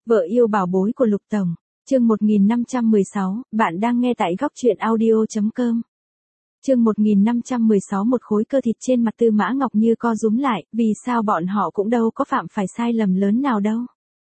Vợ yêu bảo bối của Lục Tổng, chương 1516, bạn đang nghe tại góc truyện audio.com. Chương 1516, một khối cơ thịt trên mặt Tư Mã Ngọc Như co rúm lại, vì sao bọn họ cũng đâu có phạm phải sai lầm lớn nào đâu.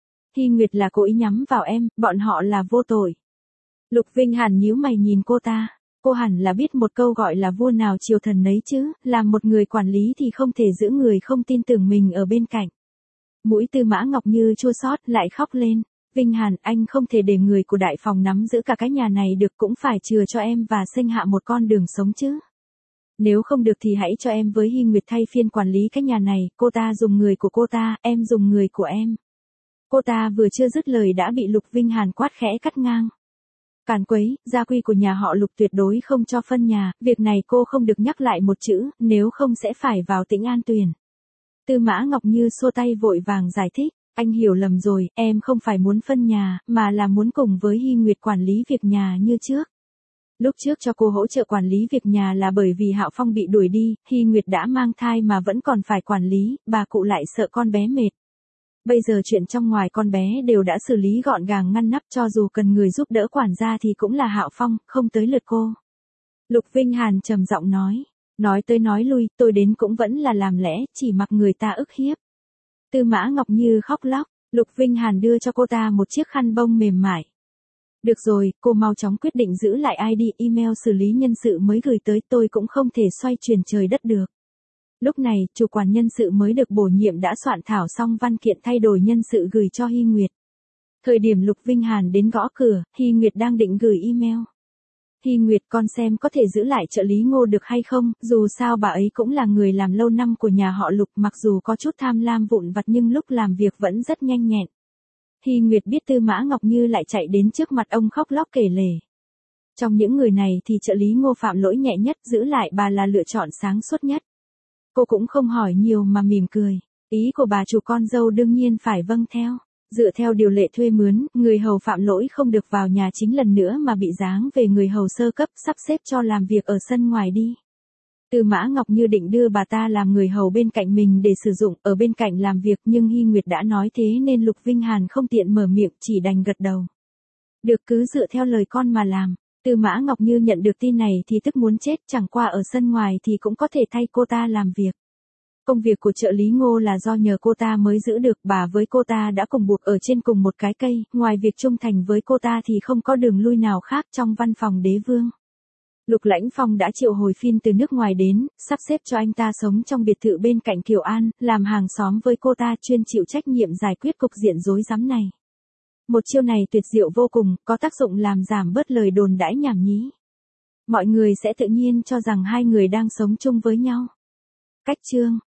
Hy Nguyệt là cố ý nhắm vào em, bọn họ là vô tội. Lục Vinh Hàn nhíu mày nhìn cô ta, cô hẳn là biết một câu gọi là vua nào chiều thần nấy chứ, làm một người quản lý thì không thể giữ người không tin tưởng mình ở bên cạnh. Mũi Tư Mã Ngọc Như chua xót lại khóc lên. Vinh Hàn, anh không thể để người của đại phòng nắm giữ cả cái nhà này được, cũng phải chừa cho em và Sinh Hạ một con đường sống chứ. Nếu không được thì hãy cho em với Hy Nguyệt thay phiên quản lý cái nhà này, cô ta dùng người của cô ta, em dùng người của em. Cô ta vừa chưa dứt lời đã bị Lục Vinh Hàn quát khẽ cắt ngang. Càn quấy, gia quy của nhà họ Lục tuyệt đối không cho phân nhà, việc này cô không được nhắc lại một chữ, nếu không sẽ phải vào Tĩnh An Tuyền. Tư Mã Ngọc Như xua tay vội vàng giải thích, anh hiểu lầm rồi, em không phải muốn phân nhà, mà là muốn cùng với Hy Nguyệt quản lý việc nhà như trước. Lúc trước cho cô hỗ trợ quản lý việc nhà là bởi vì Hạo Phong bị đuổi đi, Hy Nguyệt đã mang thai mà vẫn còn phải quản lý, bà cụ lại sợ con bé mệt. Bây giờ chuyện trong ngoài con bé đều đã xử lý gọn gàng ngăn nắp, cho dù cần người giúp đỡ quản gia thì cũng là Hạo Phong, không tới lượt cô. Lục Vinh Hàn trầm giọng nói tới nói lui, tôi đến cũng vẫn là làm lẽ, chỉ mặc người ta ức hiếp. Tư Mã Ngọc Như khóc lóc, Lục Vinh Hàn đưa cho cô ta một chiếc khăn bông mềm mại. Được rồi, cô mau chóng quyết định giữ lại ID email xử lý nhân sự mới gửi tới, tôi cũng không thể xoay chuyển trời đất được. Lúc này, chủ quản nhân sự mới được bổ nhiệm đã soạn thảo xong văn kiện thay đổi nhân sự gửi cho Hy Nguyệt. Thời điểm Lục Vinh Hàn đến gõ cửa, Hy Nguyệt đang định gửi email. Hy Nguyệt, con xem có thể giữ lại trợ lý Ngô được hay không, dù sao bà ấy cũng là người làm lâu năm của nhà họ Lục, mặc dù có chút tham lam vụn vặt nhưng lúc làm việc vẫn rất nhanh nhẹn. Hy Nguyệt biết Tư Mã Ngọc Như lại chạy đến trước mặt ông khóc lóc kể lể. Trong những người này thì trợ lý Ngô phạm lỗi nhẹ nhất, giữ lại bà là lựa chọn sáng suốt nhất. Cô cũng không hỏi nhiều mà mỉm cười. Ý của bà chủ con dâu đương nhiên phải vâng theo. Dựa theo điều lệ thuê mướn, người hầu phạm lỗi không được vào nhà chính lần nữa mà bị giáng về người hầu sơ cấp, sắp xếp cho làm việc ở sân ngoài đi. Tư Mã Ngọc Như định đưa bà ta làm người hầu bên cạnh mình để sử dụng ở bên cạnh làm việc, nhưng Hy Nguyệt đã nói thế nên Lục Vinh Hàn không tiện mở miệng, chỉ đành gật đầu. Được, cứ dựa theo lời con mà làm. Tư Mã Ngọc Như nhận được tin này thì tức muốn chết, chẳng qua ở sân ngoài thì cũng có thể thay cô ta làm việc. Công việc của trợ lý Ngô là do nhờ cô ta mới giữ được, bà với cô ta đã cùng buộc ở trên cùng một cái cây, ngoài việc trung thành với cô ta thì không có đường lui nào khác trong văn phòng đế vương. Lục Lãnh Phong đã triệu hồi Phin từ nước ngoài đến, sắp xếp cho anh ta sống trong biệt thự bên cạnh Kiều An, làm hàng xóm với cô ta, chuyên chịu trách nhiệm giải quyết cục diện rối rắm này. Một chiêu này tuyệt diệu vô cùng, có tác dụng làm giảm bớt lời đồn đãi nhảm nhí. Mọi người sẽ tự nhiên cho rằng hai người đang sống chung với nhau. Cách chương